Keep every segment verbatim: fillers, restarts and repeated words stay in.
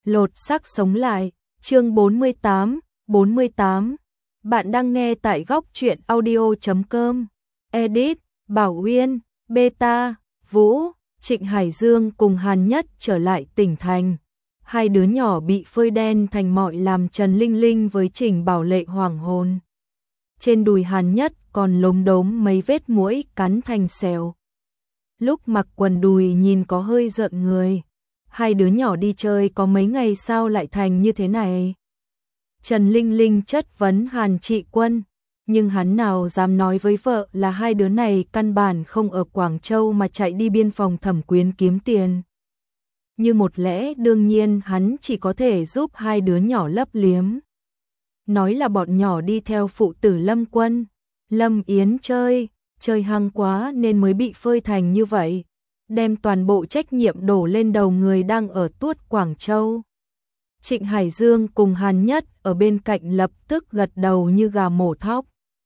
lột xác sống lại, chương bốn mươi tám, bốn mươi tám. Bạn đang nghe tại góc truyện audio chấm com. Edit, Bảo Uyên, Beta, Vũ, Trịnh Hải Dương cùng Hàn Nhất trở lại tỉnh thành. Hai đứa nhỏ bị phơi đen thành mọi làm Trần Linh Linh với Trình Bảo Lệ hoảng hồn. Trên đùi Hàn Nhất còn lốm đốm mấy vết muỗi cắn thành sẹo. Lúc mặc quần đùi nhìn có hơi rợn người. Hai đứa nhỏ đi chơi có mấy ngày sao lại thành như thế này? Trần Linh Linh chất vấn Hàn Trị Quân, nhưng hắn nào dám nói với vợ là hai đứa này căn bản không ở Quảng Châu mà chạy đi biên phòng Thẩm Quyến kiếm tiền. Như một lẽ đương nhiên hắn chỉ có thể giúp hai đứa nhỏ lấp liếm. Nói là bọn nhỏ đi theo phụ tử Lâm Quân, Lâm Yến chơi, chơi hăng quá nên mới bị phơi thành như vậy, đem toàn bộ trách nhiệm đổ lên đầu người đang ở tuốt Quảng Châu. Trịnh Hải Dương cùng Hàn Nhất ở bên cạnh lập tức gật đầu như gà mổ thóc.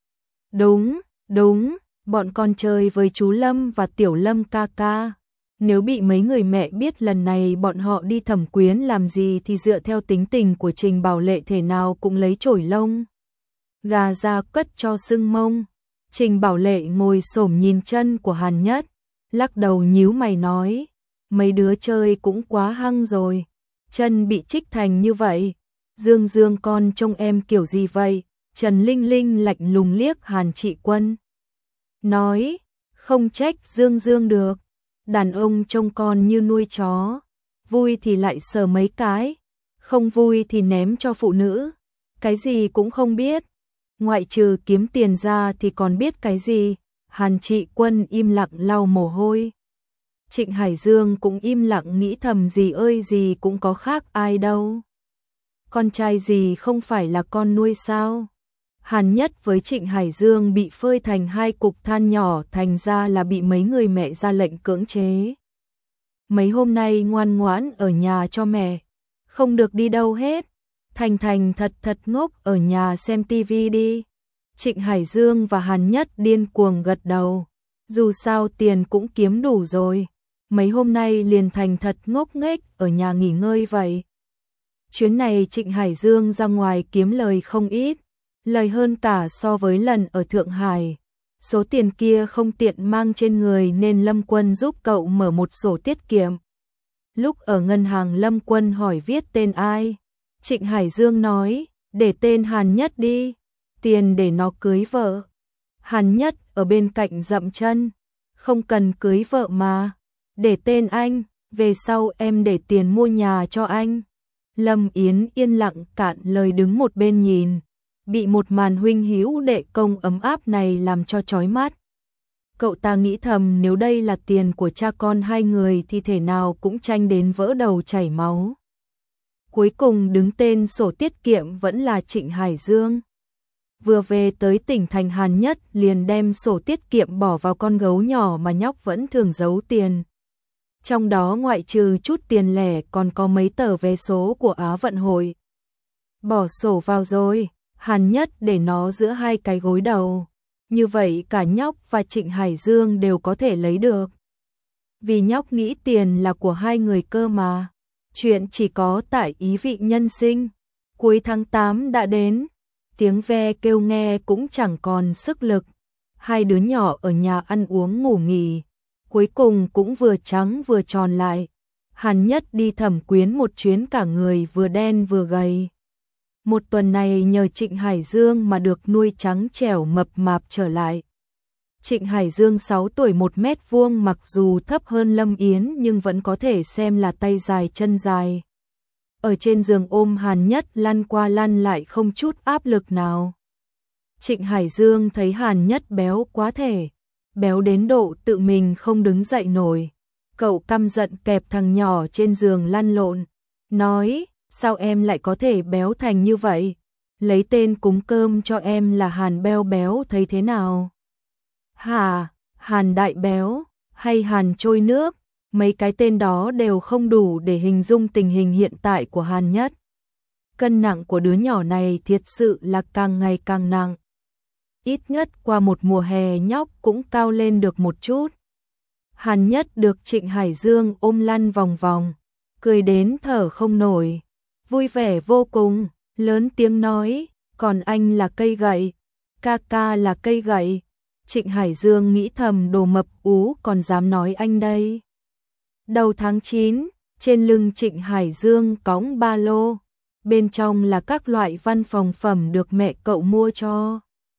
Đúng, đúng, bọn con chơi với chú Lâm và Tiểu Lâm ca ca. Nếu bị mấy người mẹ biết lần này bọn họ đi Thẩm Quyến làm gì thì dựa theo tính tình của Trình Bảo Lệ thể nào cũng lấy chổi lông gà ra cất cho sưng mông. Trình Bảo Lệ ngồi xổm nhìn chân của Hàn Nhất, lắc đầu nhíu mày nói, mấy đứa chơi cũng quá hăng rồi, chân bị trích thành như vậy. Dương Dương con trông em kiểu gì vậy? Trần Linh Linh lạnh lùng liếc Hàn Trị Quân, nói, không trách Dương Dương được, đàn ông trông con như nuôi chó, vui thì lại sờ mấy cái, không vui thì ném cho phụ nữ, cái gì cũng không biết, ngoại trừ kiếm tiền ra thì còn biết cái gì. Hàn Trị Quân im lặng lau mồ hôi. Trịnh Hải Dương cũng im lặng nghĩ thầm gì ơi gì cũng có khác ai đâu. Con trai gì không phải là con nuôi sao? Hàn Nhất với Trịnh Hải Dương bị phơi thành hai cục than nhỏ, thành ra là bị mấy người mẹ ra lệnh cưỡng chế. Mấy hôm nay ngoan ngoãn ở nhà cho mẹ, không được đi đâu hết. Thành Thành thật thật ngốc ở nhà xem tivi đi. Trịnh Hải Dương và Hàn Nhất điên cuồng gật đầu. Dù sao tiền cũng kiếm đủ rồi. Mấy hôm nay liền thành thật ngốc nghếch ở nhà nghỉ ngơi vậy. Chuyến này Trịnh Hải Dương ra ngoài kiếm lời không ít. Lời hơn cả so với lần ở Thượng Hải. Số tiền kia không tiện mang trên người nên Lâm Quân giúp cậu mở một sổ tiết kiệm. Lúc ở ngân hàng Lâm Quân hỏi viết tên ai. Trịnh Hải Dương nói, để tên Hàn Nhất đi, tiền để nó cưới vợ. Hàn Nhất ở bên cạnh dậm chân, không cần cưới vợ mà, để tên anh, về sau em để tiền mua nhà cho anh. Lâm Yến yên lặng cạn lời đứng một bên nhìn, bị một màn huynh hữu đệ công ấm áp này làm cho chói mắt. Cậu ta nghĩ thầm nếu đây là tiền của cha con hai người thì thể nào cũng tranh đến vỡ đầu chảy máu. Cuối cùng đứng tên sổ tiết kiệm vẫn là Trịnh Hải Dương. Vừa về tới tỉnh thành, Hàn Nhất liền đem sổ tiết kiệm bỏ vào con gấu nhỏ mà nhóc vẫn thường giấu tiền. Trong đó ngoại trừ chút tiền lẻ còn có mấy tờ vé số của Á vận hội. Bỏ sổ vào rồi, Hàn Nhất để nó giữa hai cái gối đầu. Như vậy cả nhóc và Trịnh Hải Dương đều có thể lấy được. Vì nhóc nghĩ tiền là của hai người cơ mà. Chuyện chỉ có tại ý vị nhân sinh. Cuối tháng tám đã đến, tiếng ve kêu nghe cũng chẳng còn sức lực. Hai đứa nhỏ ở nhà ăn uống ngủ nghỉ, cuối cùng cũng vừa trắng vừa tròn lại. Hàn Nhất đi Thẩm Quyến một chuyến cả người vừa đen vừa gầy. Một tuần này nhờ Trịnh Hải Dương mà được nuôi trắng trẻo mập mạp trở lại. Trịnh Hải Dương sáu tuổi một mét vuông, mặc dù thấp hơn Lâm Yến nhưng vẫn có thể xem là tay dài chân dài. Ở trên giường ôm Hàn Nhất lăn qua lăn lại không chút áp lực nào. Trịnh Hải Dương thấy Hàn Nhất béo quá thể, béo đến độ tự mình không đứng dậy nổi. Cậu căm giận kẹp thằng nhỏ trên giường lăn lộn, nói, sao em lại có thể béo thành như vậy? Lấy tên cúng cơm cho em là Hàn Béo Béo thấy thế nào? Hả, Hàn Đại Béo, hay Hàn Trôi Nước, mấy cái tên đó đều không đủ để hình dung tình hình hiện tại của Hàn Nhất. Cân nặng của đứa nhỏ này thiệt sự là càng ngày càng nặng. Ít nhất qua một mùa hè nhóc cũng cao lên được một chút. Hàn Nhất được Trịnh Hải Dương ôm lăn vòng vòng, cười đến thở không nổi. vui vẻ vô cùng, lớn tiếng nói, còn anh là cây gậy, ca ca là cây gậy. Trịnh Hải Dương nghĩ thầm đồ mập ú còn dám nói anh đây. Đầu tháng chín, trên lưng Trịnh Hải Dương cõng ba lô, bên trong là các loại văn phòng phẩm được mẹ cậu mua cho.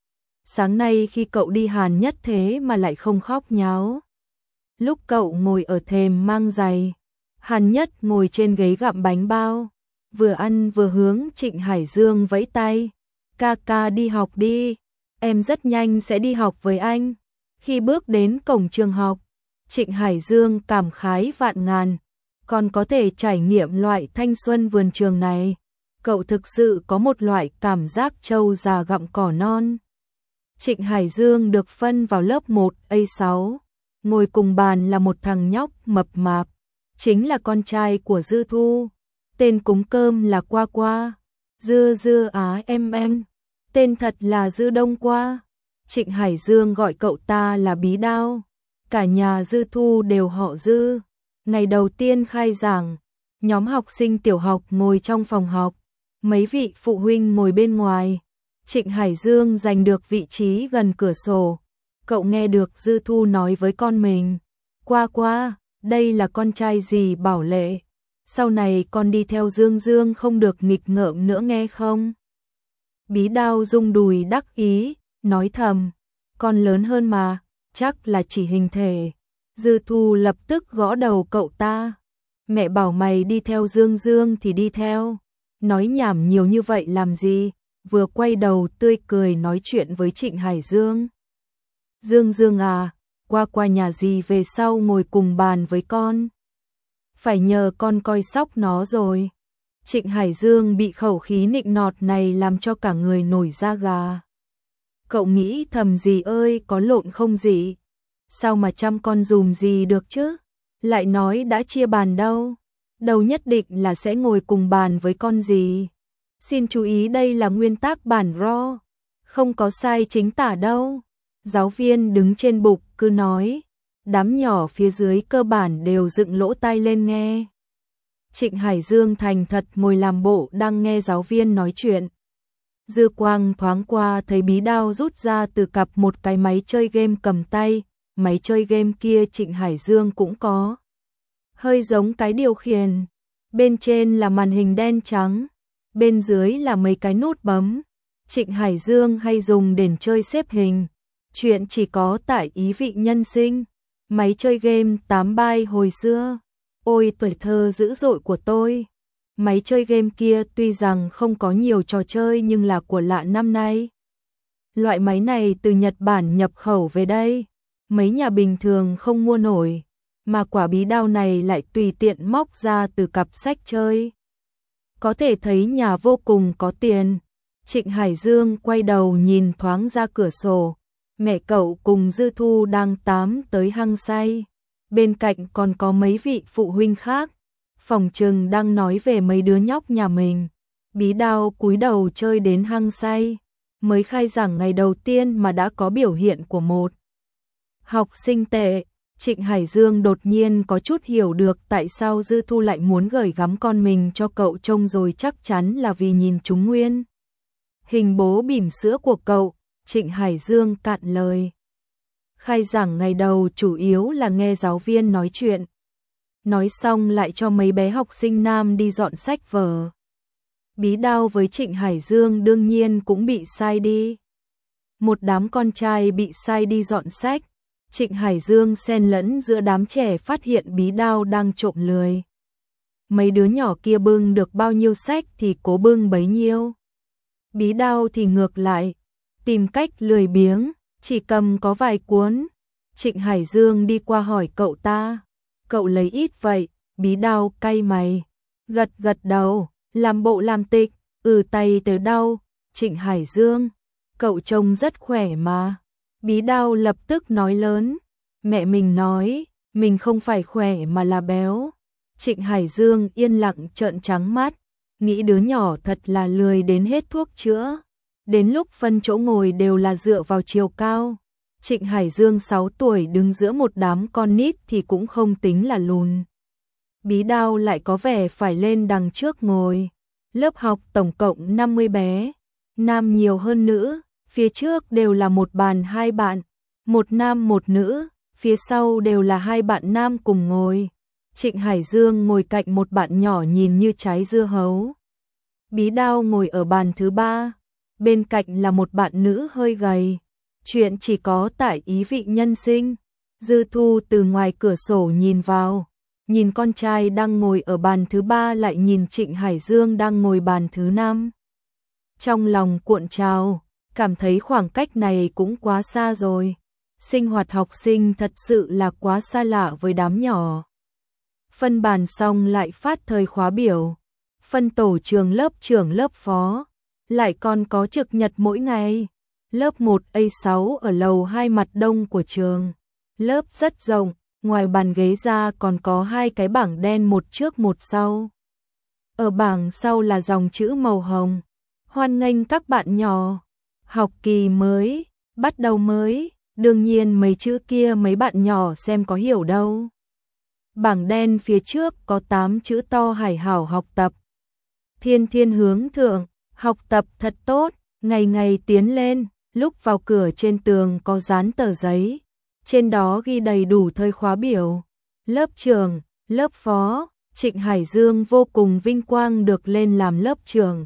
Sáng nay khi cậu đi Hàn Nhất thế mà lại không khóc nháo. Lúc cậu ngồi ở thềm mang giày, Hàn Nhất ngồi trên ghế gặm bánh bao, vừa ăn vừa hướng Trịnh Hải Dương vẫy tay. Ca ca đi học đi, em rất nhanh sẽ đi học với anh. Khi bước đến cổng trường học, Trịnh Hải Dương cảm khái vạn ngàn, còn có thể trải nghiệm loại thanh xuân vườn trường này. Cậu thực sự có một loại cảm giác trâu già gặm cỏ non. Trịnh Hải Dương được phân vào lớp một A sáu, ngồi cùng bàn là một thằng nhóc mập mạp, chính là con trai của Dư Thu, tên cúng cơm là Qua Qua, Dư Dư á em em, tên thật là Dư Đông Qua. Trịnh Hải Dương gọi cậu ta là Bí Đao, cả nhà Dư Thu đều họ Dư. Ngày đầu tiên khai giảng, nhóm học sinh tiểu học ngồi trong phòng học, mấy vị phụ huynh ngồi bên ngoài. Trịnh Hải Dương giành được vị trí gần cửa sổ. Cậu nghe được Dư Thu nói với con mình, Qua Qua, đây là con trai dì Bảo Lệ, sau này con đi theo Dương Dương không được nghịch ngợm nữa nghe không? Bí Đao rung đùi đắc ý, nói thầm, con lớn hơn mà, chắc là chỉ hình thể. Dư Thu lập tức gõ đầu cậu ta, mẹ bảo mày đi theo Dương Dương thì đi theo, nói nhảm nhiều như vậy làm gì? Vừa quay đầu tươi cười nói chuyện với Trịnh Hải Dương. Dương Dương à, Qua Qua nhà dì về sau ngồi cùng bàn với con. Phải nhờ con coi sóc nó rồi. Trịnh Hải Dương bị khẩu khí nịnh nọt này làm cho cả người nổi da gà. Cậu nghĩ thầm dì ơi có lộn không dì? Sao mà chăm con dùm dì được chứ? Lại nói đã chia bàn đâu. Đâu nhất định là sẽ ngồi cùng bàn với con dì. Xin chú ý đây là nguyên tắc bản ro, không có sai chính tả đâu. Giáo viên đứng trên bục cứ nói, đám nhỏ phía dưới cơ bản đều dựng lỗ tai lên nghe. Trịnh Hải Dương thành thật ngồi làm bộ đang nghe giáo viên nói chuyện. Dư quang thoáng qua thấy Bí Đao rút ra từ cặp một cái máy chơi game cầm tay, máy chơi game kia Trịnh Hải Dương cũng có. Hơi giống cái điều khiển, bên trên là màn hình đen trắng, bên dưới là mấy cái nút bấm. Trịnh Hải Dương hay dùng để chơi xếp hình, chuyện chỉ có tại ý vị nhân sinh. Máy chơi game tám bay hồi xưa, ôi tuổi thơ dữ dội của tôi. Máy chơi game kia tuy rằng không có nhiều trò chơi nhưng là của lạ năm nay. Loại máy này từ Nhật Bản nhập khẩu về đây, mấy nhà bình thường không mua nổi, mà quả Bí Đao này lại tùy tiện móc ra từ cặp sách chơi. Có thể thấy nhà vô cùng có tiền. Trịnh Hải Dương quay đầu nhìn thoáng ra cửa sổ, mẹ cậu cùng Dư Thu đang tám tới hăng say, bên cạnh còn có mấy vị phụ huynh khác, phòng trừng đang nói về mấy đứa nhóc nhà mình. Bí Đao cúi đầu chơi đến hăng say, mới khai giảng ngày đầu tiên mà đã có biểu hiện của một học sinh tệ. Trịnh Hải Dương đột nhiên có chút hiểu được tại sao Dư Thu lại muốn gửi gắm con mình cho cậu trông rồi, chắc chắn là vì nhìn chúng nguyên hình bố bỉm sữa của cậu. Trịnh Hải Dương cạn lời. Khai giảng ngày đầu chủ yếu là nghe giáo viên nói chuyện, nói xong lại cho mấy bé học sinh nam đi dọn sách vở. Bí Đao với Trịnh Hải Dương đương nhiên cũng bị sai đi. Một đám con trai bị sai đi dọn sách. Trịnh Hải Dương xen lẫn giữa đám trẻ phát hiện Bí Đao đang trộm lười. Mấy đứa nhỏ kia bưng được bao nhiêu sách thì cố bưng bấy nhiêu. Bí Đao thì ngược lại, tìm cách lười biếng, chỉ cầm có vài cuốn. Trịnh Hải Dương đi qua hỏi cậu ta, cậu lấy ít vậy? Bí Đao cay mày, gật gật đầu, làm bộ làm tịch, ừ tay tớ đau. Trịnh Hải Dương, cậu trông rất khỏe mà. Bí Đao lập tức nói lớn, mẹ mình nói, mình không phải khỏe mà là béo. Trịnh Hải Dương yên lặng trợn trắng mắt, nghĩ đứa nhỏ thật là lười đến hết thuốc chữa. Đến lúc phân chỗ ngồi đều là dựa vào chiều cao. Trịnh Hải Dương sáu tuổi đứng giữa một đám con nít thì cũng không tính là lùn. Bí Đao lại có vẻ phải lên đằng trước ngồi. Lớp học tổng cộng năm mươi bé, nam nhiều hơn nữ, phía trước đều là một bàn hai bạn, một nam một nữ, phía sau đều là hai bạn nam cùng ngồi. Trịnh Hải Dương ngồi cạnh một bạn nhỏ nhìn như trái dưa hấu. Bí Đao ngồi ở bàn thứ ba, bên cạnh là một bạn nữ hơi gầy. Chuyện chỉ có tại Ý Vị Nhân Sinh. Dư Thu từ ngoài cửa sổ nhìn vào, nhìn con trai đang ngồi ở bàn thứ ba lại nhìn Trịnh Hải Dương đang ngồi bàn thứ năm. Trong lòng cuộn trào, cảm thấy khoảng cách này cũng quá xa rồi. Sinh hoạt học sinh thật sự là quá xa lạ với đám nhỏ. Phân bàn xong lại phát thời khóa biểu, phân tổ trường lớp trưởng lớp phó, lại còn có trực nhật mỗi ngày. Lớp một A sáu ở lầu hai mặt đông của trường. Lớp rất rộng, ngoài bàn ghế ra còn có hai cái bảng đen một trước một sau. Ở bảng sau là dòng chữ màu hồng. Hoan nghênh các bạn nhỏ. Học kỳ mới, bắt đầu mới. Đương nhiên mấy chữ kia mấy bạn nhỏ xem có hiểu đâu. Bảng đen phía trước có tám chữ to Hải hảo học tập. Thiên thiên hướng thượng, học tập thật tốt, ngày ngày tiến lên. Lúc vào cửa trên tường có dán tờ giấy, trên đó ghi đầy đủ thời khóa biểu. Lớp trưởng, lớp phó, Trịnh Hải Dương vô cùng vinh quang được lên làm lớp trưởng.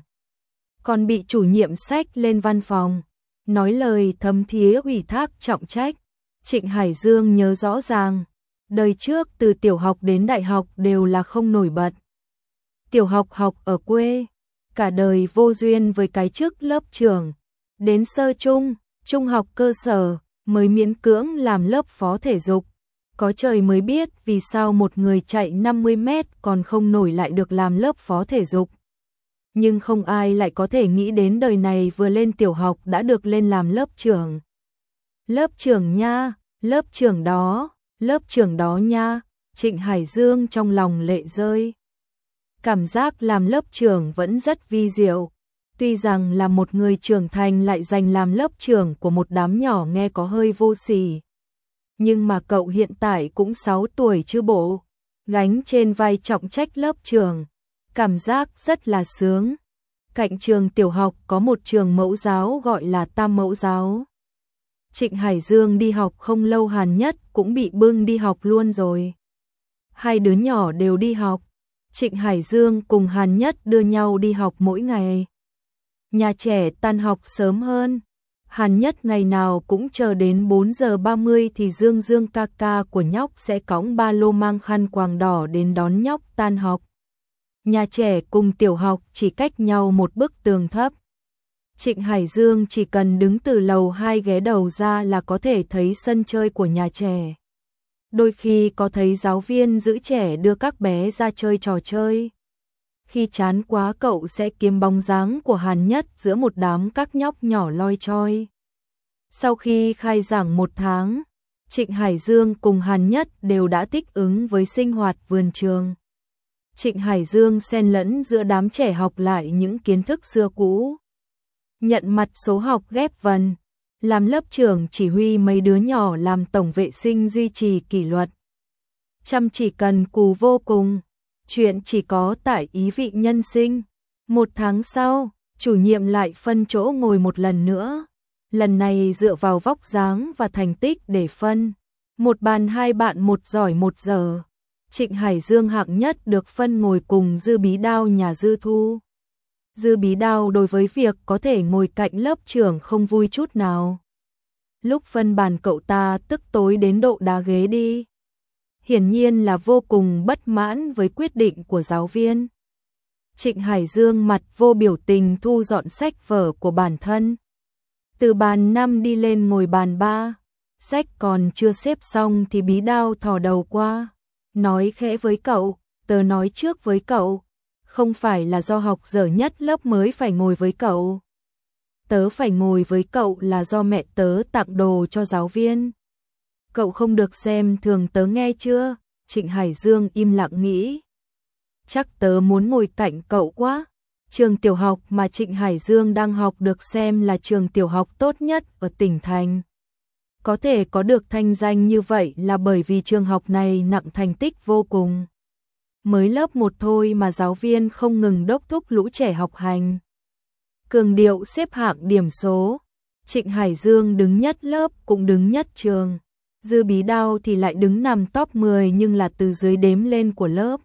Còn bị chủ nhiệm xách lên văn phòng, nói lời thấm thía ủy thác trọng trách. Trịnh Hải Dương nhớ rõ ràng, đời trước từ tiểu học đến đại học đều là không nổi bật. Tiểu học học ở quê, cả đời vô duyên với cái chức lớp trưởng. Đến sơ trung, trung học cơ sở, mới miễn cưỡng làm lớp phó thể dục. Có trời mới biết vì sao một người chạy năm mươi mét còn không nổi lại được làm lớp phó thể dục. Nhưng không ai lại có thể nghĩ đến đời này vừa lên tiểu học đã được lên làm lớp trưởng. Lớp trưởng nha, lớp trưởng đó, lớp trưởng đó nha, Trịnh Hải Dương trong lòng lệ rơi. Cảm giác làm lớp trưởng vẫn rất vi diệu. Tuy rằng là một người trưởng thành lại giành làm lớp trưởng của một đám nhỏ nghe có hơi vô sỉ. Nhưng mà cậu hiện tại cũng sáu tuổi chứ bộ, gánh trên vai trọng trách lớp trưởng, cảm giác rất là sướng. Cạnh trường tiểu học có một trường mẫu giáo gọi là Tam Mẫu Giáo. Trịnh Hải Dương đi học không lâu Hàn Nhất cũng bị bưng đi học luôn rồi. Hai đứa nhỏ đều đi học, Trịnh Hải Dương cùng Hàn Nhất đưa nhau đi học mỗi ngày. Nhà trẻ tan học sớm hơn, Hàn Nhất ngày nào cũng chờ đến bốn giờ ba mươi thì Dương Dương ca ca của nhóc sẽ cõng ba lô mang khăn quàng đỏ đến đón nhóc tan học. Nhà trẻ cùng tiểu học chỉ cách nhau một bức tường thấp. Trịnh Hải Dương chỉ cần đứng từ lầu hai ghé đầu ra là có thể thấy sân chơi của nhà trẻ. Đôi khi có thấy giáo viên giữ trẻ đưa các bé ra chơi trò chơi. Khi chán quá cậu sẽ kiếm bóng dáng của Hàn Nhất giữa một đám các nhóc nhỏ loi choi. Sau khi khai giảng một tháng, Trịnh Hải Dương cùng Hàn Nhất đều đã thích ứng với sinh hoạt vườn trường. Trịnh Hải Dương xen lẫn giữa đám trẻ học lại những kiến thức xưa cũ. Nhận mặt số học ghép vần, làm lớp trưởng chỉ huy mấy đứa nhỏ làm tổng vệ sinh duy trì kỷ luật. Chăm chỉ cần cù vô cùng. Chuyện chỉ có tại Ý Vị Nhân Sinh. Một tháng sau, chủ nhiệm lại phân chỗ ngồi một lần nữa. Lần này dựa vào vóc dáng và thành tích để phân. Một bàn hai bạn một giỏi một dở. Trịnh Hải Dương hạng nhất được phân ngồi cùng Dư Bí Đao nhà Dư Thu. Dư Bí Đao đối với việc có thể ngồi cạnh lớp trưởng không vui chút nào. Lúc phân bàn cậu ta tức tối đến độ đá ghế đi. Hiển nhiên là vô cùng bất mãn với quyết định của giáo viên. Trịnh Hải Dương mặt vô biểu tình thu dọn sách vở của bản thân. Từ bàn năm đi lên ngồi bàn ba, sách còn chưa xếp xong thì Bí Đao thò đầu qua, nói khẽ với cậu, tớ nói trước với cậu, không phải là do học dở nhất lớp mới phải ngồi với cậu. Tớ phải ngồi với cậu là do mẹ tớ tặng đồ cho giáo viên. Cậu không được xem thường tớ nghe chưa? Trịnh Hải Dương im lặng nghĩ. Chắc tớ muốn ngồi cạnh cậu quá. Trường tiểu học mà Trịnh Hải Dương đang học được xem là trường tiểu học tốt nhất ở tỉnh thành. Có thể có được thanh danh như vậy là bởi vì trường học này nặng thành tích vô cùng. Mới lớp một thôi mà giáo viên không ngừng đốc thúc lũ trẻ học hành. Cường điệu xếp hạng điểm số. Trịnh Hải Dương đứng nhất lớp cũng đứng nhất trường. Dư Bí Đao thì lại đứng nằm top mười nhưng là từ dưới đếm lên của lớp.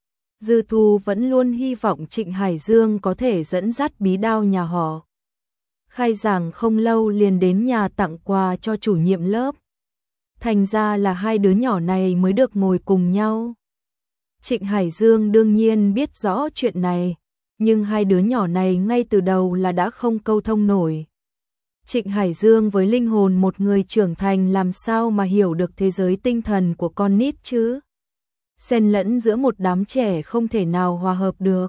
Dư Thu vẫn luôn hy vọng Trịnh Hải Dương có thể dẫn dắt Bí Đao nhà họ. Khai giảng không lâu liền đến nhà tặng quà cho chủ nhiệm lớp. Thành ra là hai đứa nhỏ này mới được ngồi cùng nhau. Trịnh Hải Dương đương nhiên biết rõ chuyện này, nhưng hai đứa nhỏ này ngay từ đầu là đã không câu thông nổi. Trịnh Hải Dương với linh hồn một người trưởng thành làm sao mà hiểu được thế giới tinh thần của con nít chứ? Xen lẫn giữa một đám trẻ không thể nào hòa hợp được.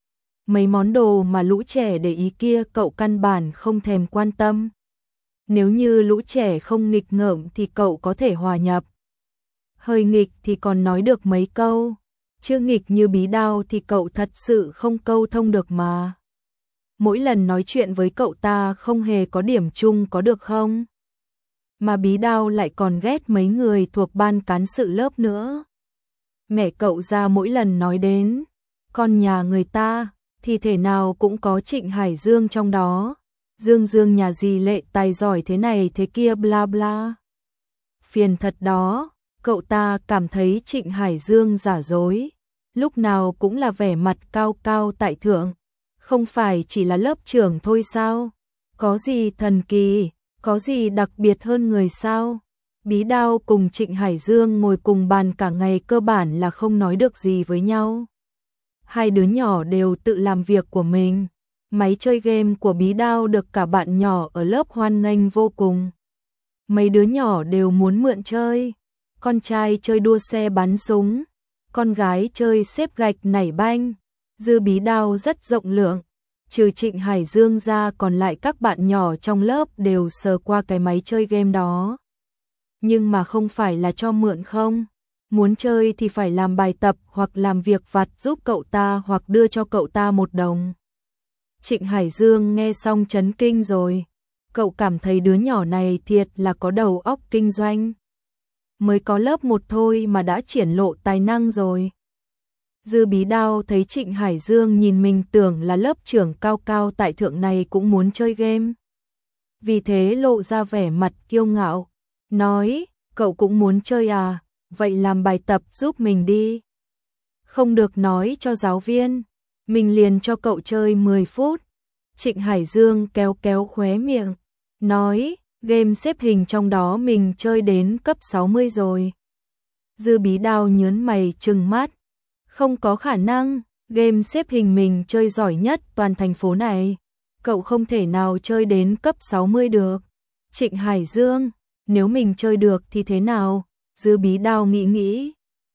Mấy món đồ mà lũ trẻ để ý kia cậu căn bản không thèm quan tâm. Nếu như lũ trẻ không nghịch ngợm thì cậu có thể hòa nhập. Hơi nghịch thì còn nói được mấy câu. Chưa nghịch như Bí Đao thì cậu thật sự không câu thông được mà. Mỗi lần nói chuyện với cậu ta không hề có điểm chung có được không? Mà Bí Đao lại còn ghét mấy người thuộc ban cán sự lớp nữa. Mẹ cậu ra mỗi lần nói đến con nhà người ta thì thể nào cũng có Trịnh Hải Dương trong đó. Dương Dương nhà gì lệ tài giỏi thế này thế kia bla bla. Phiền thật đó, cậu ta cảm thấy Trịnh Hải Dương giả dối. Lúc nào cũng là vẻ mặt cao cao tại thượng. Không phải chỉ là lớp trưởng thôi sao? Có gì thần kỳ, có gì đặc biệt hơn người sao? Bí Đao cùng Trịnh Hải Dương ngồi cùng bàn cả ngày cơ bản là không nói được gì với nhau. Hai đứa nhỏ đều tự làm việc của mình. Máy chơi game của Bí Đao được cả bạn nhỏ ở lớp hoan nghênh vô cùng. Mấy đứa nhỏ đều muốn mượn chơi. Con trai chơi đua xe bắn súng, con gái chơi xếp gạch nảy banh. Dư Bí Đao rất rộng lượng. Trừ Trịnh Hải Dương ra còn lại các bạn nhỏ trong lớp đều sờ qua cái máy chơi game đó. Nhưng mà không phải là cho mượn không. Muốn chơi thì phải làm bài tập hoặc làm việc vặt giúp cậu ta hoặc đưa cho cậu ta một đồng. Trịnh Hải Dương nghe xong chấn kinh rồi. Cậu cảm thấy đứa nhỏ này thiệt là có đầu óc kinh doanh. Mới có lớp một thôi mà đã triển lộ tài năng rồi. Dư Bí Đao thấy Trịnh Hải Dương nhìn mình tưởng là lớp trưởng cao cao tại thượng này cũng muốn chơi game. Vì thế lộ ra vẻ mặt kiêu ngạo. Nói, cậu cũng muốn chơi à, vậy làm bài tập giúp mình đi. Không được nói cho giáo viên, mình liền cho cậu chơi mười phút. Trịnh Hải Dương kéo kéo khóe miệng, nói, game xếp hình trong đó mình chơi đến cấp sáu mươi rồi. Dư Bí Đao nhớn mày trừng mắt, không có khả năng, game xếp hình mình chơi giỏi nhất toàn thành phố này. Cậu không thể nào chơi đến cấp sáu mươi được. Trịnh Hải Dương, nếu mình chơi được thì thế nào? Dư Bí Đao nghĩ nghĩ.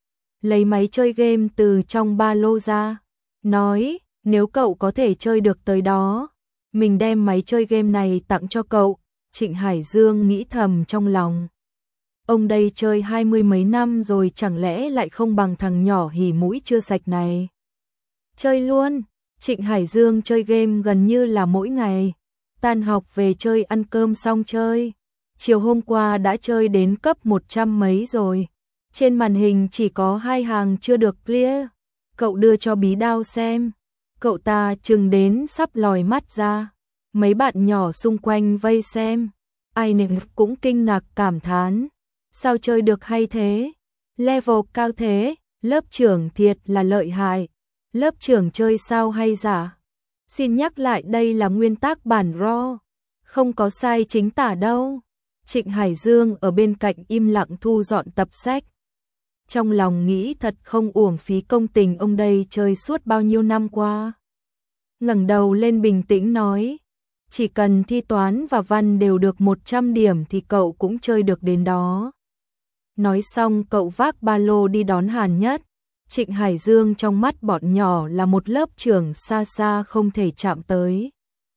Lấy máy chơi game từ trong ba lô ra. Nói, nếu cậu có thể chơi được tới đó, mình đem máy chơi game này tặng cho cậu. Trịnh Hải Dương nghĩ thầm trong lòng. Ông đây chơi hai mươi mấy năm rồi chẳng lẽ lại không bằng thằng nhỏ hỉ mũi chưa sạch này. Chơi luôn. Trịnh Hải Dương chơi game gần như là mỗi ngày. Tan học về chơi, ăn cơm xong chơi. Chiều hôm qua đã chơi đến cấp một trăm mấy rồi. Trên màn hình chỉ có hai hàng chưa được clear. Cậu đưa cho Bí Đao xem. Cậu ta chừng đến sắp lòi mắt ra. Mấy bạn nhỏ xung quanh vây xem. Ai nấy cũng kinh ngạc cảm thán. Sao chơi được hay thế? Level cao thế, lớp trưởng thiệt là lợi hại. Lớp trưởng chơi sao hay giả? Xin nhắc lại đây là nguyên tắc bản raw. Không có sai chính tả đâu. Trịnh Hải Dương ở bên cạnh im lặng thu dọn tập sách. Trong lòng nghĩ thật không uổng phí công tình ông đây chơi suốt bao nhiêu năm qua. Ngẩng đầu lên bình tĩnh nói, chỉ cần thi toán và văn đều được một trăm điểm thì cậu cũng chơi được đến đó. Nói xong cậu vác ba lô đi đón Hàn Nhất. Trịnh Hải Dương trong mắt bọn nhỏ là một lớp trưởng xa xa không thể chạm tới.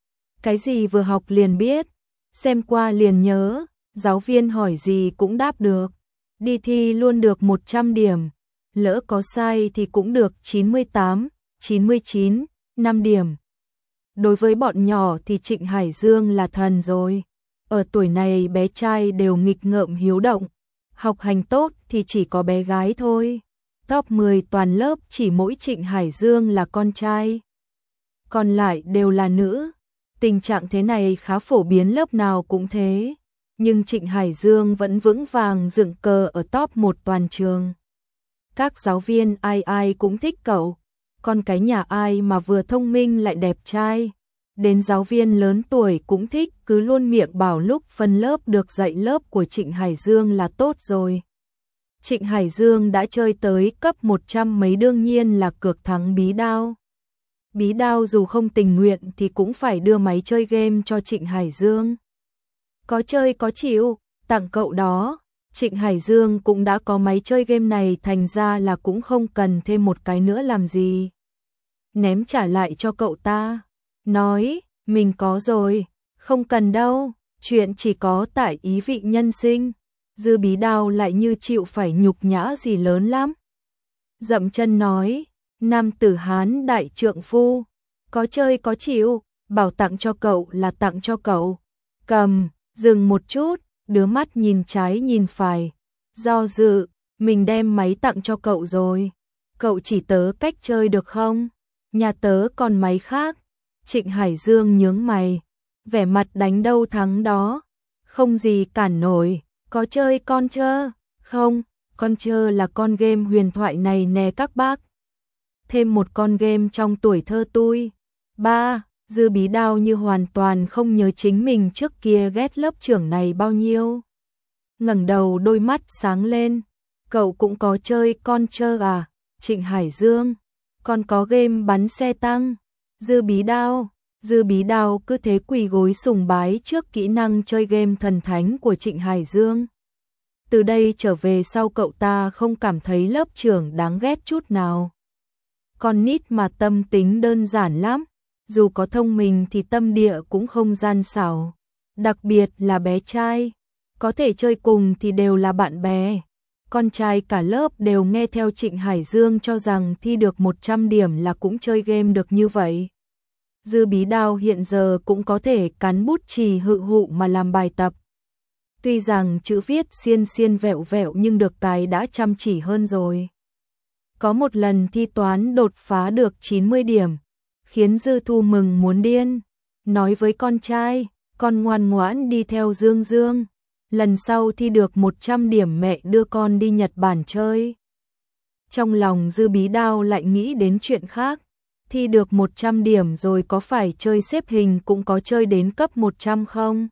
Cái gì vừa học liền biết, xem qua liền nhớ, giáo viên hỏi gì cũng đáp được. Đi thi luôn được một trăm điểm, lỡ có sai thì cũng được chín mươi tám, chín mươi chín, năm điểm. Đối với bọn nhỏ thì Trịnh Hải Dương là thần rồi. Ở tuổi này bé trai đều nghịch ngợm hiếu động, học hành tốt thì chỉ có bé gái thôi. Top mười toàn lớp chỉ mỗi Trịnh Hải Dương là con trai, còn lại đều là nữ. Tình trạng thế này khá phổ biến, lớp nào cũng thế. Nhưng Trịnh Hải Dương vẫn vững vàng dựng cờ ở top một toàn trường. Các giáo viên ai ai cũng thích cậu. Con cái nhà ai mà vừa thông minh lại đẹp trai. Đến giáo viên lớn tuổi cũng thích, cứ luôn miệng bảo lúc phân lớp được dạy lớp của Trịnh Hải Dương là tốt rồi. Trịnh Hải Dương đã chơi tới cấp một trăm mấy, đương nhiên là cược thắng Bí Đao. Bí Đao dù không tình nguyện thì cũng phải đưa máy chơi game cho Trịnh Hải Dương. Có chơi có chịu, tặng cậu đó. Trịnh Hải Dương cũng đã có máy chơi game này, thành ra là cũng không cần thêm một cái nữa làm gì. Ném trả lại cho cậu ta. Nói, mình có rồi, không cần đâu, chuyện chỉ có tại ý vị nhân sinh. Dư Bí Đao lại như chịu phải nhục nhã gì lớn lắm. Dậm chân nói, nam tử Hán đại trượng phu, có chơi có chịu, bảo tặng cho cậu là tặng cho cậu. Cầm, dừng một chút, đứa mắt nhìn trái nhìn phải, do dự, mình đem máy tặng cho cậu rồi. Cậu chỉ tớ cách chơi được không? Nhà tớ còn máy khác. Trịnh Hải Dương nhướng mày, vẻ mặt đánh đâu thắng đó, không gì cản nổi. Có chơi con chơ? Không, con chơ là con game huyền thoại này nè các bác. Thêm một con game trong tuổi thơ tôi. Ba, Dư Bí Đao như hoàn toàn không nhớ chính mình trước kia ghét lớp trưởng này bao nhiêu. Ngẩng đầu đôi mắt sáng lên. Cậu cũng có chơi con chơ à? Trịnh Hải Dương, còn có game bắn xe tăng. Dư Bí Đao, Dư Bí Đao cứ thế quỳ gối sùng bái trước kỹ năng chơi game thần thánh của Trịnh Hải Dương. Từ đây trở về sau cậu ta không cảm thấy lớp trưởng đáng ghét chút nào. Con nít mà tâm tính đơn giản lắm, dù có thông minh thì tâm địa cũng không gian xảo. Đặc biệt là bé trai, có thể chơi cùng thì đều là bạn bè. Con trai cả lớp đều nghe theo Trịnh Hải Dương, cho rằng thi được một trăm điểm là cũng chơi game được như vậy. Dư Bí Đao hiện giờ cũng có thể cắn bút chì hự hụ mà làm bài tập. Tuy rằng chữ viết xiên xiên vẹo vẹo nhưng được cái đã chăm chỉ hơn rồi. Có một lần thi toán đột phá được chín mươi điểm, khiến Dư Thu mừng muốn điên. Nói với con trai, con ngoan ngoãn đi theo Dương Dương. Lần sau thi được một trăm điểm mẹ đưa con đi Nhật Bản chơi. Trong lòng Dư Bí Đao lại nghĩ đến chuyện khác. Thi được một trăm điểm rồi có phải chơi xếp hình cũng có chơi đến cấp một trăm không?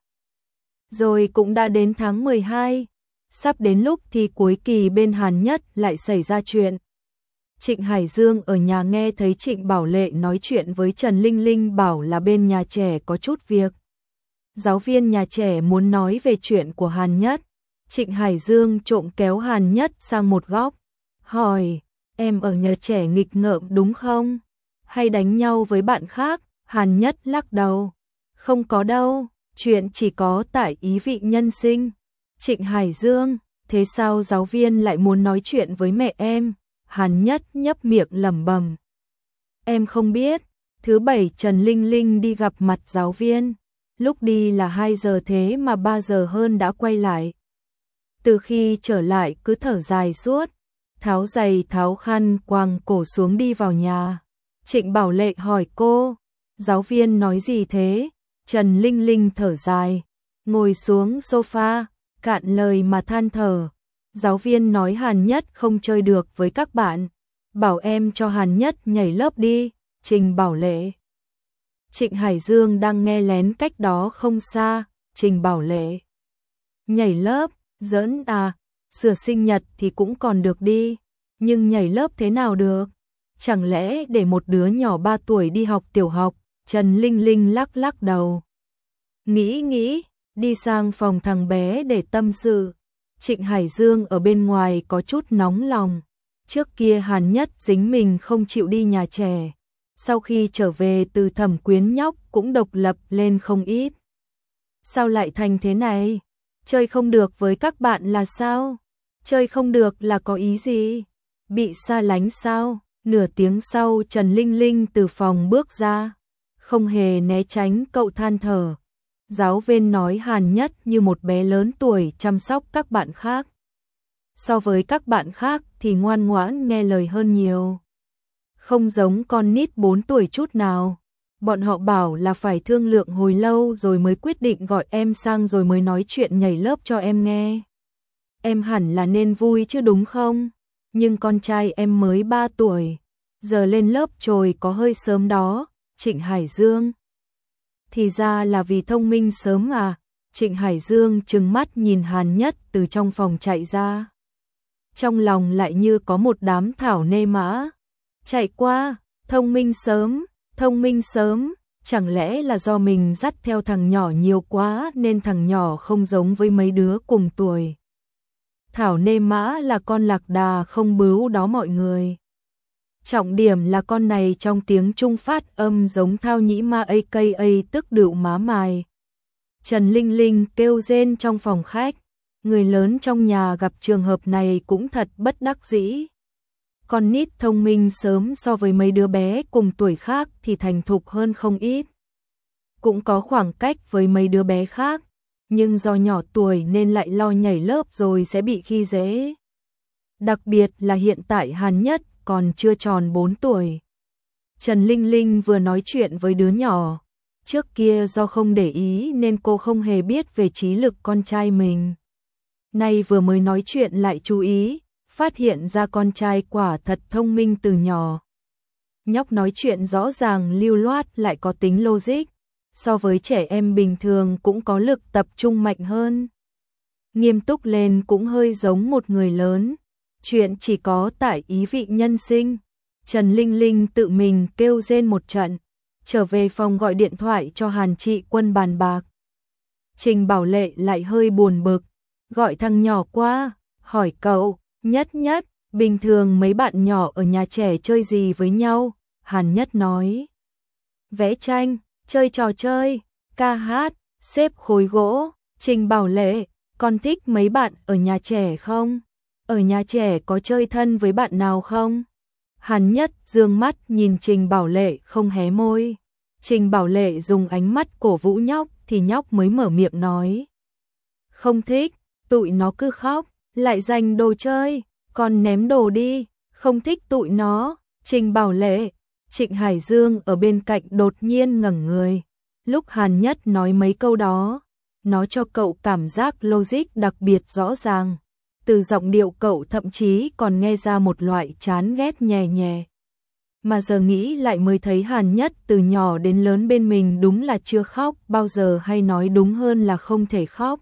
Rồi cũng đã đến tháng mười hai, sắp đến lúc thi cuối kỳ bên Hàn Nhất lại xảy ra chuyện. Trịnh Hải Dương ở nhà nghe thấy Trịnh Bảo Lệ nói chuyện với Trần Linh Linh, bảo là bên nhà trẻ có chút việc. Giáo viên nhà trẻ muốn nói về chuyện của Hàn Nhất. Trịnh Hải Dương trộm kéo Hàn Nhất sang một góc, hỏi, em ở nhà trẻ nghịch ngợm đúng không? Hay đánh nhau với bạn khác? Hàn Nhất lắc đầu, không có đâu, chuyện chỉ có tại ý vị nhân sinh. Trịnh Hải Dương, thế sao giáo viên lại muốn nói chuyện với mẹ em? Hàn Nhất nhấp miệng lẩm bẩm, em không biết. Thứ bảy Trần Linh Linh đi gặp mặt giáo viên, lúc đi là hai giờ thế mà ba giờ hơn đã quay lại. Từ khi trở lại cứ thở dài suốt, tháo giày tháo khăn quàng cổ xuống đi vào nhà. Trịnh Bảo Lệ hỏi cô, giáo viên nói gì thế? Trần Linh Linh thở dài, ngồi xuống sofa, cạn lời mà than thở. Giáo viên nói Hàn Nhất không chơi được với các bạn, bảo em cho Hàn Nhất nhảy lớp đi. Trình Bảo Lệ. Trịnh Hải Dương đang nghe lén cách đó không xa. Trình Bảo Lệ, nhảy lớp, giỡn à? Sửa sinh nhật thì cũng còn được đi, nhưng nhảy lớp thế nào được? Chẳng lẽ để một đứa nhỏ ba tuổi đi học tiểu học? Trần Linh Linh lắc lắc đầu. Nghĩ nghĩ, đi sang phòng thằng bé để tâm sự. Trịnh Hải Dương ở bên ngoài có chút nóng lòng. Trước kia Hàn Nhất dính mình không chịu đi nhà trẻ. Sau khi trở về từ Thẩm Quyến nhóc cũng độc lập lên không ít. Sao lại thành thế này? Chơi không được với các bạn là sao? Chơi không được là có ý gì? Bị xa lánh sao? Nửa tiếng sau Trần Linh Linh từ phòng bước ra, không hề né tránh cậu than thở. Giáo viên nói Hàn Nhất như một bé lớn tuổi chăm sóc các bạn khác. so với các bạn khác thì ngoan ngoãn nghe lời hơn nhiều. Không giống con nít bốn tuổi chút nào. Bọn họ bảo là phải thương lượng hồi lâu rồi mới quyết định gọi em sang rồi mới nói chuyện nhảy lớp cho em nghe. Em hẳn là nên vui chứ đúng không? Nhưng con trai em mới ba tuổi, giờ lên lớp rồi có hơi sớm đó, Trịnh Hải Dương. Thì ra là vì thông minh sớm à? Trịnh Hải Dương trừng mắt nhìn Hàn Nhất từ trong phòng chạy ra. Trong lòng lại như có một đám thảo nê mã. Chạy qua, thông minh sớm, thông minh sớm, chẳng lẽ là do mình dắt theo thằng nhỏ nhiều quá nên thằng nhỏ không giống với mấy đứa cùng tuổi. Thảo nê mã là con lạc đà không bướu đó mọi người. Trọng điểm là con này trong tiếng Trung phát âm giống thao nhĩ ma a ca a tức đựu má mài. Trần Linh Linh kêu rên trong phòng khách. Người lớn trong nhà gặp trường hợp này cũng thật bất đắc dĩ. Con nít thông minh sớm so với mấy đứa bé cùng tuổi khác thì thành thục hơn không ít. Cũng có khoảng cách với mấy đứa bé khác, nhưng do nhỏ tuổi nên lại lo nhảy lớp rồi sẽ bị khi dễ. Đặc biệt là hiện tại Hàn Nhất còn chưa tròn bốn tuổi. Trần Linh Linh vừa nói chuyện với đứa nhỏ. Trước kia do không để ý nên cô không hề biết về trí lực con trai mình. Nay vừa mới nói chuyện lại chú ý, phát hiện ra con trai quả thật thông minh từ nhỏ. Nhóc nói chuyện rõ ràng lưu loát lại có tính logic, so với trẻ em bình thường cũng có lực tập trung mạnh hơn. Nghiêm túc lên cũng hơi giống một người lớn, chuyện chỉ có tại ý vị nhân sinh. Trần Linh Linh tự mình kêu rên một trận, trở về phòng gọi điện thoại cho Hàn Trị Quân bàn bạc. Trình Bảo Lệ lại hơi buồn bực, gọi thằng nhỏ qua, hỏi cậu, Nhất Nhất, bình thường mấy bạn nhỏ ở nhà trẻ chơi gì với nhau? Hàn Nhất nói, vẽ tranh, chơi trò chơi, ca hát, xếp khối gỗ. Trình Bảo Lệ, con thích mấy bạn ở nhà trẻ không? Ở nhà trẻ có chơi thân với bạn nào không? Hàn Nhất dương mắt nhìn Trình Bảo Lệ không hé môi. Trình Bảo Lệ dùng ánh mắt cổ vũ nhóc thì nhóc mới mở miệng nói, không thích, tụi nó cứ khóc, lại giành đồ chơi, con ném đồ đi, không thích tụi nó. Trình Bảo Lệ, Trịnh Hải Dương ở bên cạnh đột nhiên ngẩng người. Lúc Hàn Nhất nói mấy câu đó, nó cho cậu cảm giác logic đặc biệt rõ ràng. Từ giọng điệu cậu thậm chí còn nghe ra một loại chán ghét nhẹ nhẹ. Mà giờ nghĩ lại mới thấy Hàn Nhất từ nhỏ đến lớn bên mình đúng là chưa khóc bao giờ, hay nói đúng hơn là không thể khóc.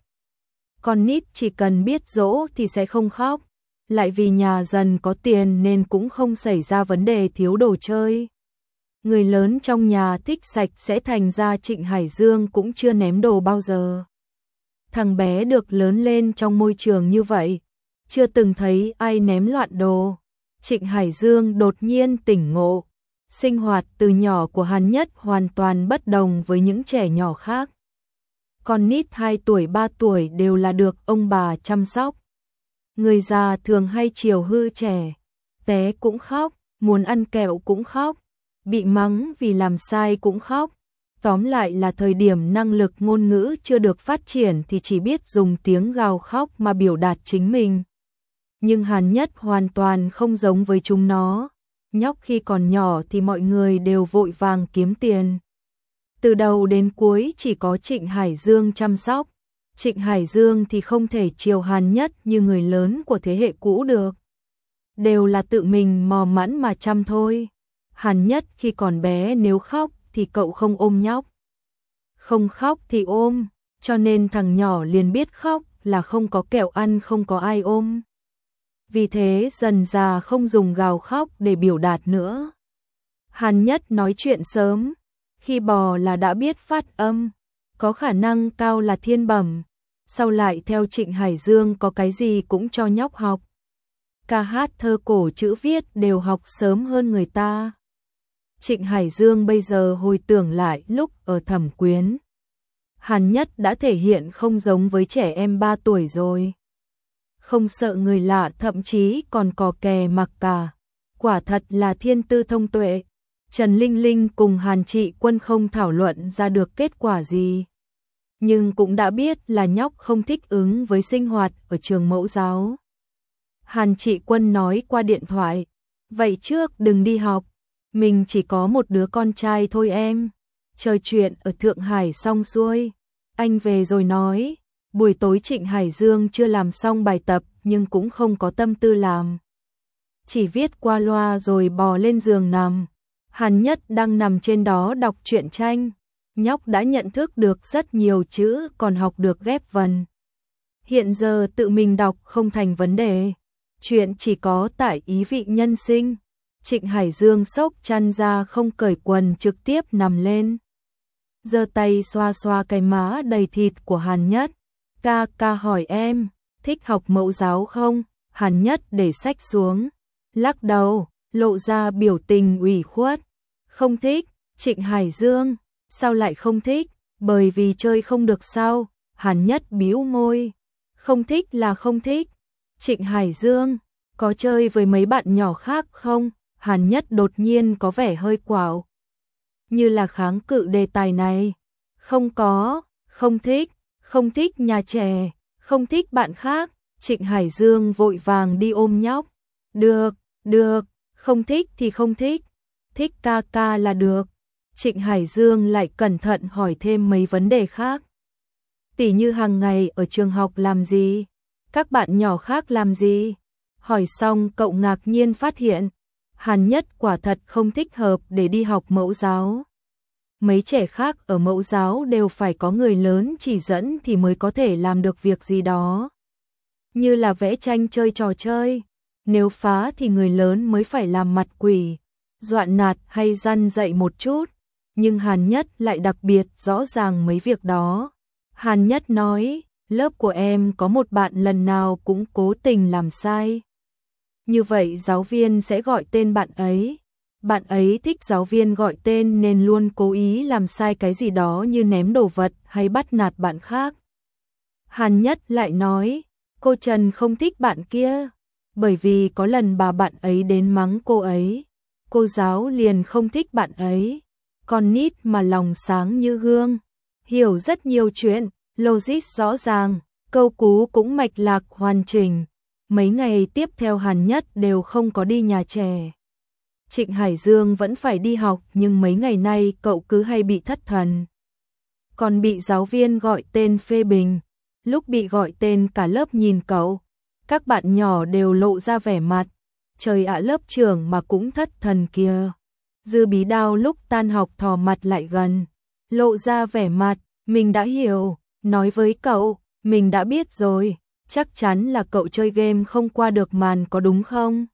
Con nít chỉ cần biết dỗ thì sẽ không khóc, lại vì nhà dần có tiền nên cũng không xảy ra vấn đề thiếu đồ chơi. Người lớn trong nhà thích sạch sẽ thành ra Trịnh Hải Dương cũng chưa ném đồ bao giờ. Thằng bé được lớn lên trong môi trường như vậy, chưa từng thấy ai ném loạn đồ. Trịnh Hải Dương đột nhiên tỉnh ngộ, sinh hoạt từ nhỏ của Hàn Nhất hoàn toàn bất đồng với những trẻ nhỏ khác. Con nít hai tuổi ba tuổi đều là được ông bà chăm sóc. Người già thường hay chiều hư trẻ, té cũng khóc, muốn ăn kẹo cũng khóc, bị mắng vì làm sai cũng khóc. Tóm lại là thời điểm năng lực ngôn ngữ chưa được phát triển thì chỉ biết dùng tiếng gào khóc mà biểu đạt chính mình. Nhưng Hàn Nhất hoàn toàn không giống với chúng nó. Nhóc khi còn nhỏ thì mọi người đều vội vàng kiếm tiền. Từ đầu đến cuối chỉ có Trịnh Hải Dương chăm sóc. Trịnh Hải Dương thì không thể chiều Hàn Nhất như người lớn của thế hệ cũ được. Đều là tự mình mò mẫm mà chăm thôi. Hàn Nhất khi còn bé nếu khóc thì cậu không ôm nhóc. Không khóc thì ôm, cho nên thằng nhỏ liền biết khóc là không có kẹo ăn, không có ai ôm. Vì thế dần già không dùng gào khóc để biểu đạt nữa. Hàn Nhất nói chuyện sớm, khi bò là đã biết phát âm, có khả năng cao là thiên bẩm. Sau lại theo Trịnh Hải Dương có cái gì cũng cho nhóc học. Ca hát, thơ cổ, chữ viết đều học sớm hơn người ta. Trịnh Hải Dương bây giờ hồi tưởng lại lúc ở Thẩm Quyến, Hàn Nhất đã thể hiện không giống với trẻ em ba tuổi rồi. Không sợ người lạ, thậm chí còn cò kè mặc cả. Quả thật là thiên tư thông tuệ. Trần Linh Linh cùng Hàn Trị Quân không thảo luận ra được kết quả gì, nhưng cũng đã biết là nhóc không thích ứng với sinh hoạt ở trường mẫu giáo. Hàn Trị Quân nói qua điện thoại. Vậy trước đừng đi học, mình chỉ có một đứa con trai thôi em. Chơi chuyện ở Thượng Hải xong xuôi, anh về rồi nói. Buổi tối Trịnh Hải Dương chưa làm xong bài tập nhưng cũng không có tâm tư làm. Chỉ viết qua loa rồi bò lên giường nằm. Hàn Nhất đang nằm trên đó đọc truyện tranh. Nhóc đã nhận thức được rất nhiều chữ, còn học được ghép vần. Hiện giờ tự mình đọc không thành vấn đề. Chuyện chỉ có tại ý vị nhân sinh. Trịnh Hải Dương xốc chăn ra không cởi quần trực tiếp nằm lên. Giơ tay xoa xoa cái má đầy thịt của Hàn Nhất. Ca ca hỏi em, thích học mẫu giáo không? Hàn Nhất để sách xuống, lắc đầu, lộ ra biểu tình ủy khuất. Không thích. Trịnh Hải Dương, sao lại không thích? Bởi vì chơi không được sao? Hàn Nhất bĩu môi. Không thích là không thích. Trịnh Hải Dương, có chơi với mấy bạn nhỏ khác không? Hàn Nhất đột nhiên có vẻ hơi quạo, như là kháng cự đề tài này. Không có, không thích, không thích nhà trẻ, không thích bạn khác. Trịnh Hải Dương vội vàng đi ôm nhóc. Được, được, không thích thì không thích, thích ca ca là được. Trịnh Hải Dương lại cẩn thận hỏi thêm mấy vấn đề khác. Tỉ như hàng ngày ở trường học làm gì, các bạn nhỏ khác làm gì. Hỏi xong cậu ngạc nhiên phát hiện, Hàn Nhất quả thật không thích hợp để đi học mẫu giáo. Mấy trẻ khác ở mẫu giáo đều phải có người lớn chỉ dẫn thì mới có thể làm được việc gì đó. Như là vẽ tranh, chơi trò chơi. Nếu phá thì người lớn mới phải làm mặt quỷ, dọa nạt hay răn dạy một chút. Nhưng Hàn Nhất lại đặc biệt rõ ràng mấy việc đó. Hàn Nhất nói, lớp của em có một bạn lần nào cũng cố tình làm sai. Như vậy giáo viên sẽ gọi tên bạn ấy. Bạn ấy thích giáo viên gọi tên nên luôn cố ý làm sai cái gì đó như ném đồ vật hay bắt nạt bạn khác. Hàn Nhất lại nói, cô Trần không thích bạn kia, bởi vì có lần bà bạn ấy đến mắng cô ấy, cô giáo liền không thích bạn ấy. Con nít mà lòng sáng như gương, hiểu rất nhiều chuyện, logic rõ ràng, câu cú cũng mạch lạc hoàn chỉnh. Mấy ngày tiếp theo Hàn Nhất đều không có đi nhà trẻ. Trịnh Hải Dương vẫn phải đi học nhưng mấy ngày nay cậu cứ hay bị thất thần. Còn bị giáo viên gọi tên phê bình. Lúc bị gọi tên cả lớp nhìn cậu. Các bạn nhỏ đều lộ ra vẻ mặt. Trời ạ, lớp trưởng mà cũng thất thần kìa. Dư Bí Đao lúc tan học thò mặt lại gần, lộ ra vẻ mặt, mình đã hiểu, nói với cậu, mình đã biết rồi, chắc chắn là cậu chơi game không qua được màn có đúng không?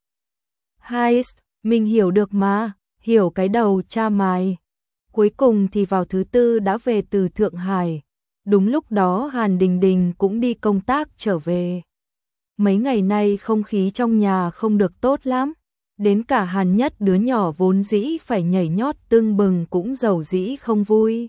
Hai, mình hiểu được mà, hiểu cái đầu cha mày. Cuối cùng thì vào thứ tư đã về từ Thượng Hải, đúng lúc đó Hàn Đình Đình cũng đi công tác trở về. Mấy ngày nay không khí trong nhà không được tốt lắm. Đến cả Hàn Nhất đứa nhỏ vốn dĩ phải nhảy nhót tưng bừng cũng giàu dĩ không vui.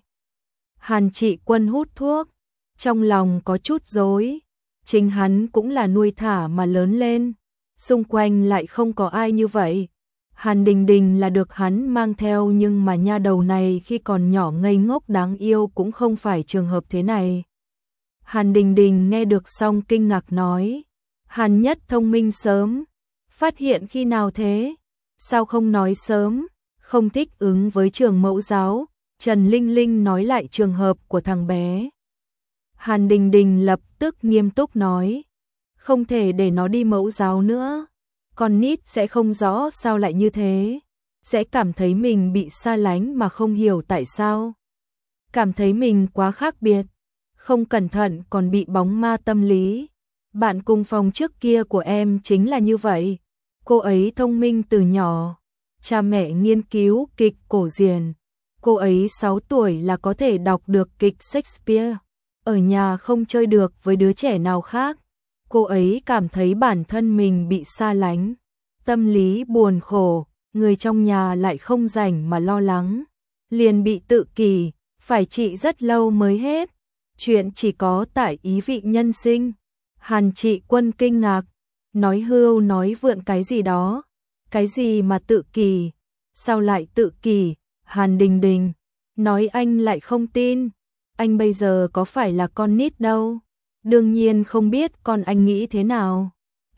Hàn Trị Quân hút thuốc, trong lòng có chút rối. Chính hắn cũng là nuôi thả mà lớn lên, xung quanh lại không có ai như vậy. Hàn Đình Đình là được hắn mang theo nhưng mà nha đầu này khi còn nhỏ ngây ngốc đáng yêu cũng không phải trường hợp thế này. Hàn Đình Đình nghe được xong kinh ngạc nói, Hàn Nhất thông minh sớm. Phát hiện khi nào thế? Sao không nói sớm? Không thích ứng với trường mẫu giáo. Trần Linh Linh nói lại trường hợp của thằng bé. Hàn Đình Đình lập tức nghiêm túc nói, không thể để nó đi mẫu giáo nữa. Con nít sẽ không rõ sao lại như thế. Sẽ cảm thấy mình bị xa lánh mà không hiểu tại sao. Cảm thấy mình quá khác biệt. Không cẩn thận còn bị bóng ma tâm lý. Bạn cùng phòng trước kia của em chính là như vậy. Cô ấy thông minh từ nhỏ. Cha mẹ nghiên cứu kịch cổ điển. Cô ấy sáu tuổi là có thể đọc được kịch Shakespeare. Ở nhà không chơi được với đứa trẻ nào khác. Cô ấy cảm thấy bản thân mình bị xa lánh. Tâm lý buồn khổ. Người trong nhà lại không rảnh mà lo lắng. Liền bị tự kỷ. Phải trị rất lâu mới hết. Chuyện chỉ có tại ý vị nhân sinh. Hàn Trị Quân kinh ngạc. Nói hưu nói vượn cái gì đó. Cái gì mà tự kỷ? Sao lại tự kỷ? Hàn Đình Đình. Nói anh lại không tin. Anh bây giờ có phải là con nít đâu. Đương nhiên không biết con anh nghĩ thế nào.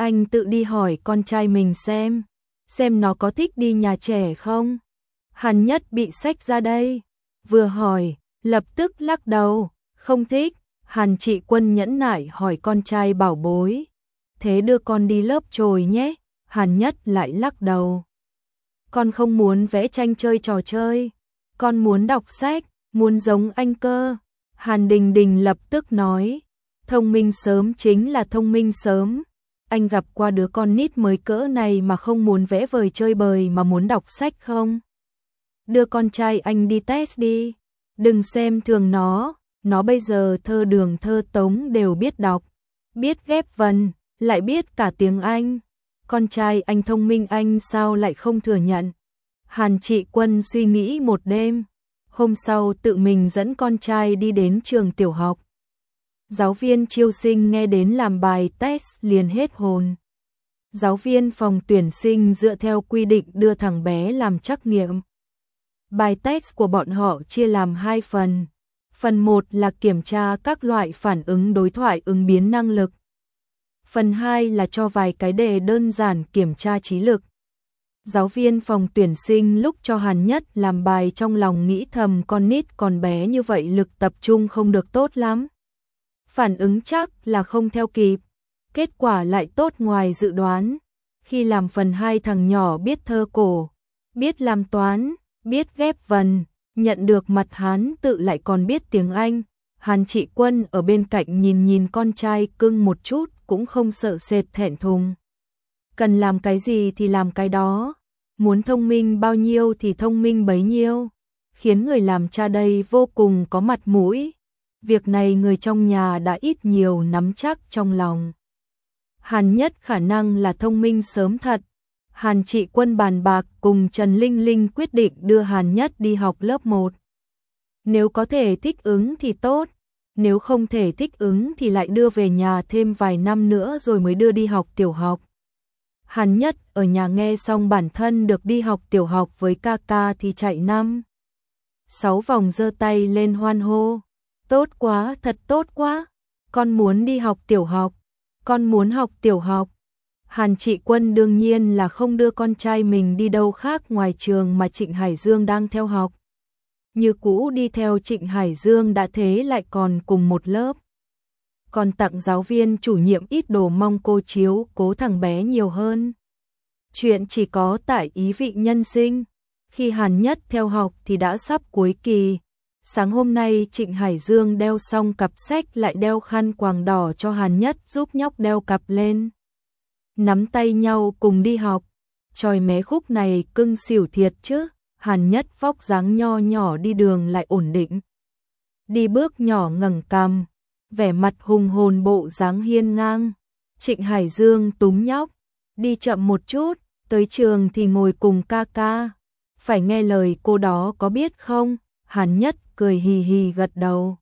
anh tự đi hỏi con trai mình xem, xem nó có thích đi nhà trẻ không. Hàn Nhất bị xách ra đây, vừa hỏi, lập tức lắc đầu, không thích. Hàn Trị Quân nhẫn nại hỏi con trai bảo bối, thế đưa con đi lớp chồi nhé. Hàn Nhất lại lắc đầu, con không muốn vẽ tranh chơi trò chơi, con muốn đọc sách, muốn giống anh cơ. Hàn Đình Đình lập tức nói, thông minh sớm chính là thông minh sớm. Anh gặp qua đứa con nít mới cỡ này mà không muốn vẽ vời chơi bời mà muốn đọc sách không? Đưa con trai anh đi test đi, đừng xem thường nó, nó bây giờ thơ đường thơ tống đều biết đọc, biết ghép vần, lại biết cả tiếng Anh. Con trai anh thông minh anh sao lại không thừa nhận? Hàn Trị Quân suy nghĩ một đêm, hôm sau tự mình dẫn con trai đi đến trường tiểu học. Giáo viên chiêu sinh nghe đến làm bài test liền hết hồn. Giáo viên phòng tuyển sinh dựa theo quy định đưa thằng bé làm trắc nghiệm. Bài test của bọn họ chia làm hai phần. Phần một là kiểm tra các loại phản ứng đối thoại ứng biến năng lực. Phần hai là cho vài cái đề đơn giản kiểm tra trí lực. Giáo viên phòng tuyển sinh lúc cho Hàn Nhất làm bài trong lòng nghĩ thầm con nít còn bé như vậy lực tập trung không được tốt lắm. Phản ứng chắc là không theo kịp. Kết quả lại tốt ngoài dự đoán. Khi làm phần hai thằng nhỏ biết thơ cổ, biết làm toán, biết ghép vần, nhận được mặt Hán tự lại còn biết tiếng Anh. Hàn Trị Quân ở bên cạnh nhìn nhìn con trai cưng một chút cũng không sợ sệt thẹn thùng. Cần làm cái gì thì làm cái đó, muốn thông minh bao nhiêu thì thông minh bấy nhiêu, khiến người làm cha đây vô cùng có mặt mũi. Việc này người trong nhà đã ít nhiều nắm chắc trong lòng. Hàn Nhất khả năng là thông minh sớm thật. Hàn Trị Quân bàn bạc cùng Trần Linh Linh quyết định đưa Hàn Nhất đi học lớp một. Nếu có thể thích ứng thì tốt, nếu không thể thích ứng thì lại đưa về nhà thêm vài năm nữa rồi mới đưa đi học tiểu học. Hàn Nhất ở nhà nghe xong bản thân được đi học tiểu học với ca ca thì chạy năm sáu vòng giơ tay lên hoan hô. Tốt quá, thật tốt quá, con muốn đi học tiểu học, con muốn học tiểu học. Hàn Trị Quân đương nhiên là không đưa con trai mình đi đâu khác ngoài trường mà Trịnh Hải Dương đang theo học. Như cũ đi theo Trịnh Hải Dương đã thế lại còn cùng một lớp. Còn tặng giáo viên chủ nhiệm ít đồ mong cô chiếu cố thằng bé nhiều hơn. Chuyện chỉ có tại ý vị nhân sinh. Khi Hàn Nhất theo học thì đã sắp cuối kỳ. Sáng hôm nay Trịnh Hải Dương đeo xong cặp sách lại đeo khăn quàng đỏ cho Hàn Nhất giúp nhóc đeo cặp lên. Nắm tay nhau cùng đi học. Chòi mé khúc này cưng xỉu thiệt chứ. Hàn Nhất vóc dáng nho nhỏ đi đường lại ổn định. Đi bước nhỏ ngẩng cằm, vẻ mặt hùng hồn bộ dáng hiên ngang. Trịnh Hải Dương túm nhóc, đi chậm một chút, tới trường thì ngồi cùng ca ca. Phải nghe lời cô đó có biết không? Hàn Nhất cười hì hì gật đầu.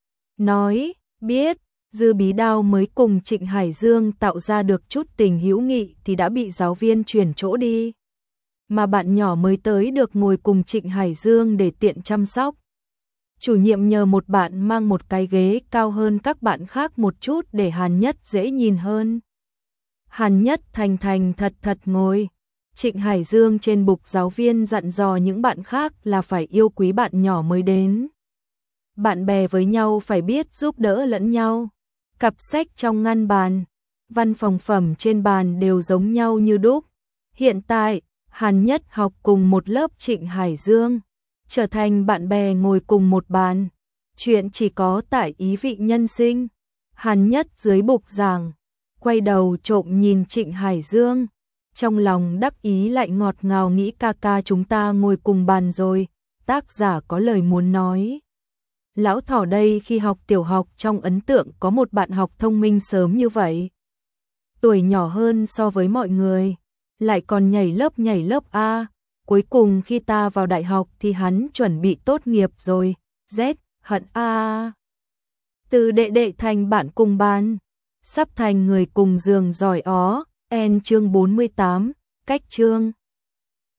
Nói, biết, Dư Bí Đao mới cùng Trịnh Hải Dương tạo ra được chút tình hữu nghị thì đã bị giáo viên chuyển chỗ đi. Mà bạn nhỏ mới tới được ngồi cùng Trịnh Hải Dương để tiện chăm sóc. Chủ nhiệm nhờ một bạn mang một cái ghế cao hơn các bạn khác một chút để Hàn Nhất dễ nhìn hơn. Hàn Nhất thành thành thật thật ngồi. Trịnh Hải Dương trên bục giáo viên dặn dò những bạn khác là phải yêu quý bạn nhỏ mới đến. Bạn bè với nhau phải biết giúp đỡ lẫn nhau. Cặp sách trong ngăn bàn, văn phòng phẩm trên bàn đều giống nhau như đúc. Hiện tại, Hàn Nhất học cùng một lớp Trịnh Hải Dương, trở thành bạn bè ngồi cùng một bàn. Chuyện chỉ có tại ý vị nhân sinh. Hàn Nhất dưới bục giảng, quay đầu trộm nhìn Trịnh Hải Dương. Trong lòng đắc ý lại ngọt ngào nghĩ ca ca chúng ta ngồi cùng bàn rồi. Tác giả có lời muốn nói. Lão thỏ đây khi học tiểu học trong ấn tượng có một bạn học thông minh sớm như vậy. Tuổi nhỏ hơn so với mọi người. Lại còn nhảy lớp nhảy lớp A. Cuối cùng khi ta vào đại học thì hắn chuẩn bị tốt nghiệp rồi. Z, hận A. Từ đệ đệ thành bạn cùng bàn. Sắp thành người cùng giường giỏi ó. En chương bốn mươi tám, cách chương.